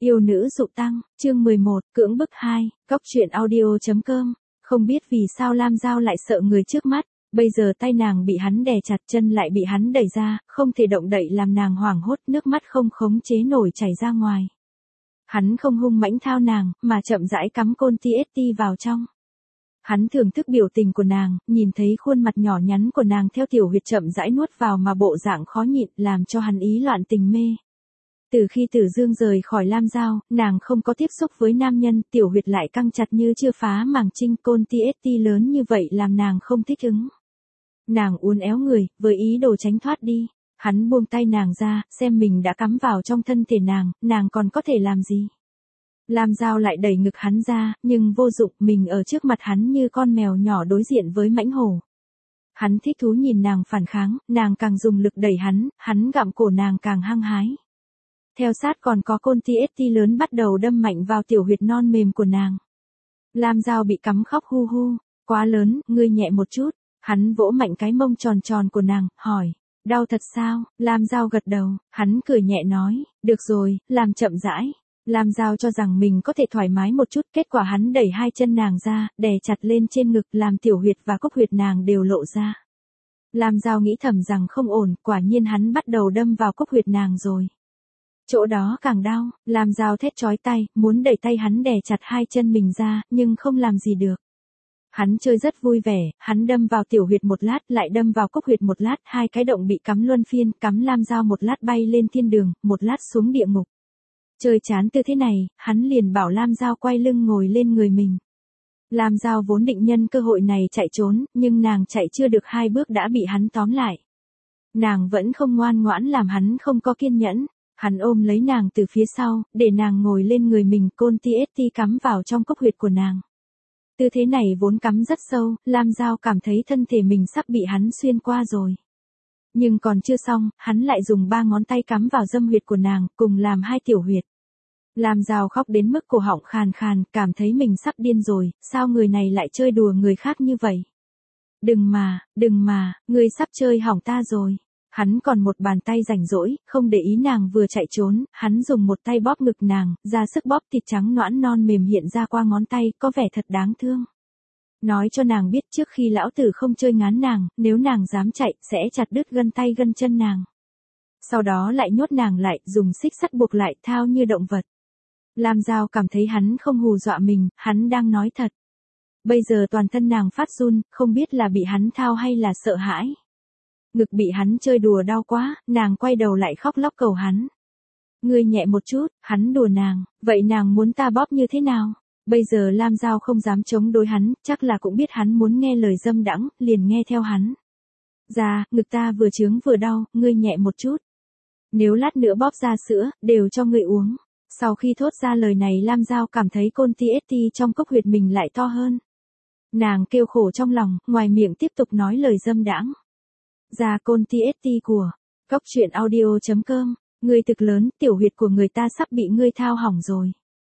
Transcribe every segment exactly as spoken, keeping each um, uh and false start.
Yêu nữ dụ tăng, chương mười một, cưỡng bức hai, cóc truyện audio.com. Không biết vì sao Lam Giao lại sợ người trước mắt, bây giờ tay nàng bị hắn đè chặt, chân lại bị hắn đẩy ra, không thể động đậy làm nàng hoảng hốt, nước mắt không khống chế nổi chảy ra ngoài. Hắn không hung mãnh thao nàng, mà chậm rãi cắm côn tê ét tê vào trong. Hắn thưởng thức biểu tình của nàng, nhìn thấy khuôn mặt nhỏ nhắn của nàng theo tiểu huyệt chậm rãi nuốt vào mà bộ dạng khó nhịn, làm cho hắn ý loạn tình mê. Từ khi Tử Dương rời khỏi Lam Giao, nàng không có tiếp xúc với nam nhân, tiểu huyệt lại căng chặt như chưa phá màng trinh, côn tê ét tê lớn như vậy làm nàng không thích ứng. Nàng uốn éo người, với ý đồ tránh thoát đi. Hắn buông tay nàng ra, xem mình đã cắm vào trong thân thể nàng, nàng còn có thể làm gì. Lam Giao lại đẩy ngực hắn ra, nhưng vô dụng, mình ở trước mặt hắn như con mèo nhỏ đối diện với mãnh hổ. Hắn thích thú nhìn nàng phản kháng, nàng càng dùng lực đẩy hắn, hắn gặm cổ nàng càng hăng hái. Theo sát còn có côn tê ét tê lớn bắt đầu đâm mạnh vào tiểu huyệt non mềm của nàng. Lam Giao bị cắm khóc hu hu, quá lớn, ngươi nhẹ một chút. Hắn vỗ mạnh cái mông tròn tròn của nàng, hỏi, đau thật sao? Lam Giao gật đầu, hắn cười nhẹ nói, được rồi, làm chậm rãi. Lam Giao cho rằng mình có thể thoải mái một chút, kết quả hắn đẩy hai chân nàng ra, đè chặt lên trên ngực, làm tiểu huyệt và cốc huyệt nàng đều lộ ra. Lam Giao nghĩ thầm rằng không ổn, quả nhiên hắn bắt đầu đâm vào cốc huyệt nàng rồi. Chỗ đó càng đau, Lam Giao thét chói tay, muốn đẩy tay hắn đè chặt hai chân mình ra, nhưng không làm gì được. Hắn chơi rất vui vẻ, hắn đâm vào tiểu huyệt một lát, lại đâm vào cốc huyệt một lát, hai cái động bị cắm luân phiên, cắm Lam Giao một lát bay lên thiên đường, một lát xuống địa ngục. Chơi chán tư thế này, hắn liền bảo Lam Giao quay lưng ngồi lên người mình. Lam Giao vốn định nhân cơ hội này chạy trốn, nhưng nàng chạy chưa được hai bước đã bị hắn tóm lại. Nàng vẫn không ngoan ngoãn làm hắn không có kiên nhẫn. Hắn ôm lấy nàng từ phía sau, để nàng ngồi lên người mình, côn tê ét tê cắm vào trong cốc huyệt của nàng. Tư thế này vốn cắm rất sâu, Lam Giao cảm thấy thân thể mình sắp bị hắn xuyên qua rồi. Nhưng còn chưa xong, hắn lại dùng ba ngón tay cắm vào dâm huyệt của nàng, cùng làm hai tiểu huyệt. Lam Giao khóc đến mức cổ họng khàn khàn, cảm thấy mình sắp điên rồi, sao người này lại chơi đùa người khác như vậy? Đừng mà, đừng mà, ngươi sắp chơi hỏng ta rồi. Hắn còn một bàn tay rảnh rỗi, không để ý nàng vừa chạy trốn, hắn dùng một tay bóp ngực nàng, ra sức bóp thịt trắng nõn non mềm hiện ra qua ngón tay, có vẻ thật đáng thương. Nói cho nàng biết trước khi lão tử không chơi ngán nàng, nếu nàng dám chạy, sẽ chặt đứt gân tay gân chân nàng. Sau đó lại nhốt nàng lại, dùng xích sắt buộc lại, thao như động vật. Lam Giao cảm thấy hắn không hù dọa mình, hắn đang nói thật. Bây giờ toàn thân nàng phát run, không biết là bị hắn thao hay là sợ hãi. Ngực bị hắn chơi đùa đau quá, nàng quay đầu lại khóc lóc cầu hắn. Ngươi nhẹ một chút, hắn đùa nàng, vậy nàng muốn ta bóp như thế nào? Bây giờ Lam Giao không dám chống đối hắn, chắc là cũng biết hắn muốn nghe lời dâm đãng, liền nghe theo hắn. Dạ, ngực ta vừa chướng vừa đau, ngươi nhẹ một chút. Nếu lát nữa bóp ra sữa, đều cho ngươi uống. Sau khi thốt ra lời này Lam Giao cảm thấy côn tê ét tê trong cốc huyệt mình lại to hơn. Nàng kêu khổ trong lòng, ngoài miệng tiếp tục nói lời dâm đãng. Ra côn tê ét tê của cóc truyện audio.com, ngươi thực lớn, tiểu huyệt của người ta sắp bị ngươi thao hỏng rồi.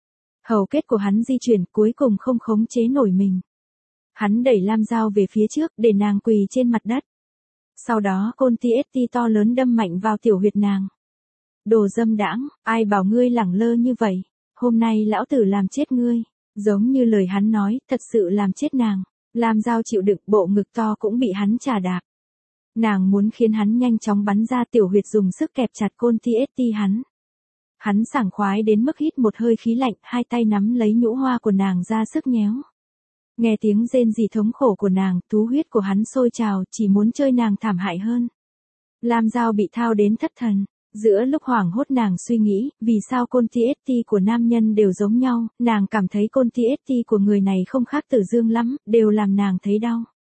Hầu kết của hắn di chuyển, cuối cùng không khống chế nổi mình. Hắn đẩy Lam Giao về phía trước, để nàng quỳ trên mặt đất. Sau đó côn tê ét tê to lớn đâm mạnh vào tiểu huyệt nàng. Đồ dâm đãng, ai bảo ngươi lẳng lơ như vậy, hôm nay lão tử làm chết ngươi. Giống như lời hắn nói, thật sự làm chết nàng. Lam Giao chịu đựng, bộ ngực to cũng bị hắn chà đạp. Nàng muốn khiến hắn nhanh chóng bắn ra tiểu huyệt, dùng sức kẹp chặt côn tê ét tê hắn. Hắn sảng khoái đến mức hít một hơi khí lạnh, hai tay nắm lấy nhũ hoa của nàng ra sức nhéo. Nghe tiếng rên rỉ thống khổ của nàng, thú huyết của hắn sôi trào, chỉ muốn chơi nàng thảm hại hơn. Lam Giao bị thao đến thất thần. Giữa lúc hoảng hốt nàng suy nghĩ, vì sao côn tê ét tê của nam nhân đều giống nhau, nàng cảm thấy côn tê ét tê của người này không khác Tử Dương lắm, đều làm nàng thấy đau.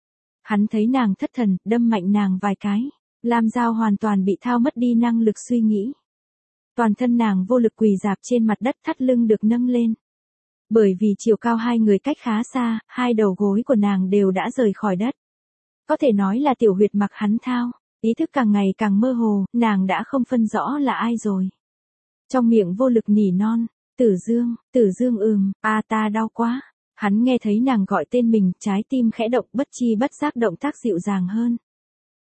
Hắn thấy nàng thất thần, đâm mạnh nàng vài cái. Lam Giao hoàn toàn bị thao mất đi năng lực suy nghĩ. Toàn thân nàng vô lực quỳ rạp trên mặt đất, thắt lưng được nâng lên. Bởi vì chiều cao hai người cách khá xa, hai đầu gối của nàng đều đã rời khỏi đất. Có thể nói là tiểu huyệt mặc hắn thao. Ý thức càng ngày càng mơ hồ, nàng đã không phân rõ là ai rồi. Trong miệng vô lực nỉ non, Tử Dương, Tử Dương ừm, a ta đau quá. Hắn nghe thấy nàng gọi tên mình, trái tim khẽ động, bất chi bất giác động tác dịu dàng hơn.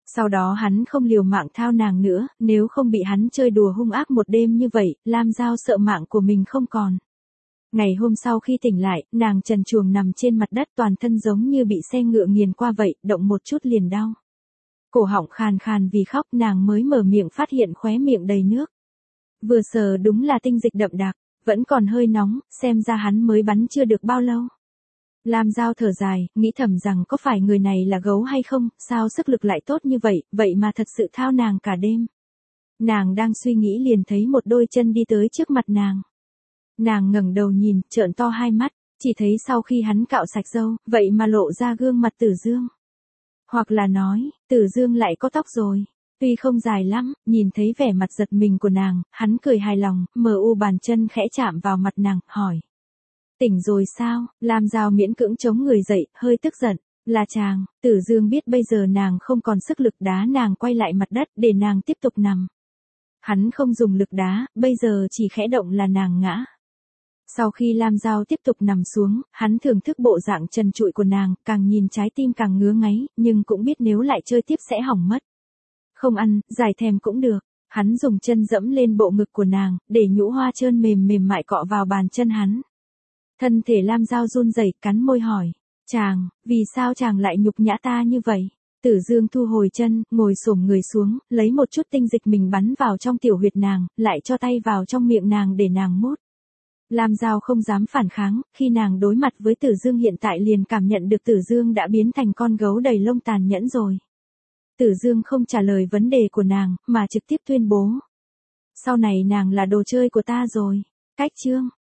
Sau đó hắn không liều mạng thao nàng nữa, nếu không bị hắn chơi đùa hung ác một đêm như vậy, Lam Giao sợ mạng của mình không còn. Ngày hôm sau khi tỉnh lại, nàng trần truồng nằm trên mặt đất toàn thân giống như bị xe ngựa nghiền qua vậy, động một chút liền đau. Cổ họng khàn khàn vì khóc, nàng mới mở miệng phát hiện khóe miệng đầy nước. Vừa sờ đúng là tinh dịch đậm đặc, vẫn còn hơi nóng, xem ra hắn mới bắn chưa được bao lâu. Lam Giao thở dài, nghĩ thầm rằng có phải người này là gấu hay không, sao sức lực lại tốt như vậy, vậy mà thật sự thao nàng cả đêm. Nàng đang suy nghĩ liền thấy một đôi chân đi tới trước mặt nàng. Nàng ngẩng đầu nhìn, trợn to hai mắt, chỉ thấy sau khi hắn cạo sạch râu, vậy mà lộ ra gương mặt Tử Dương. Hoặc là nói, Tử Dương lại có tóc rồi. Tuy không dài lắm, nhìn thấy vẻ mặt giật mình của nàng, hắn cười hài lòng, mờ u bàn chân khẽ chạm vào mặt nàng, hỏi. Tỉnh rồi sao? Lam Giao miễn cưỡng chống người dậy, hơi tức giận. Là chàng. Tử Dương biết bây giờ nàng không còn sức lực đá nàng quay lại mặt đất để nàng tiếp tục nằm. Hắn không dùng lực đá, bây giờ chỉ khẽ động là nàng ngã. Sau khi Lam Giao tiếp tục nằm xuống, hắn thưởng thức bộ dạng trần trụi của nàng, càng nhìn trái tim càng ngứa ngáy, nhưng cũng biết nếu lại chơi tiếp sẽ hỏng mất. Không ăn, giải thèm cũng được. Hắn dùng chân dẫm lên bộ ngực của nàng, để nhũ hoa trơn mềm mềm mại cọ vào bàn chân hắn. Thân thể Lam Giao run rẩy, cắn môi hỏi. Chàng, vì sao chàng lại nhục nhã ta như vậy? Tử Dương thu hồi chân, ngồi xổm người xuống, lấy một chút tinh dịch mình bắn vào trong tiểu huyệt nàng, lại cho tay vào trong miệng nàng để nàng mút. Lam Giao không dám phản kháng, khi nàng đối mặt với Tử Dương hiện tại liền cảm nhận được Tử Dương đã biến thành con gấu đầy lông tàn nhẫn rồi. Tử Dương không trả lời vấn đề của nàng, mà trực tiếp tuyên bố. Sau này nàng là đồ chơi của ta rồi. Cách chương.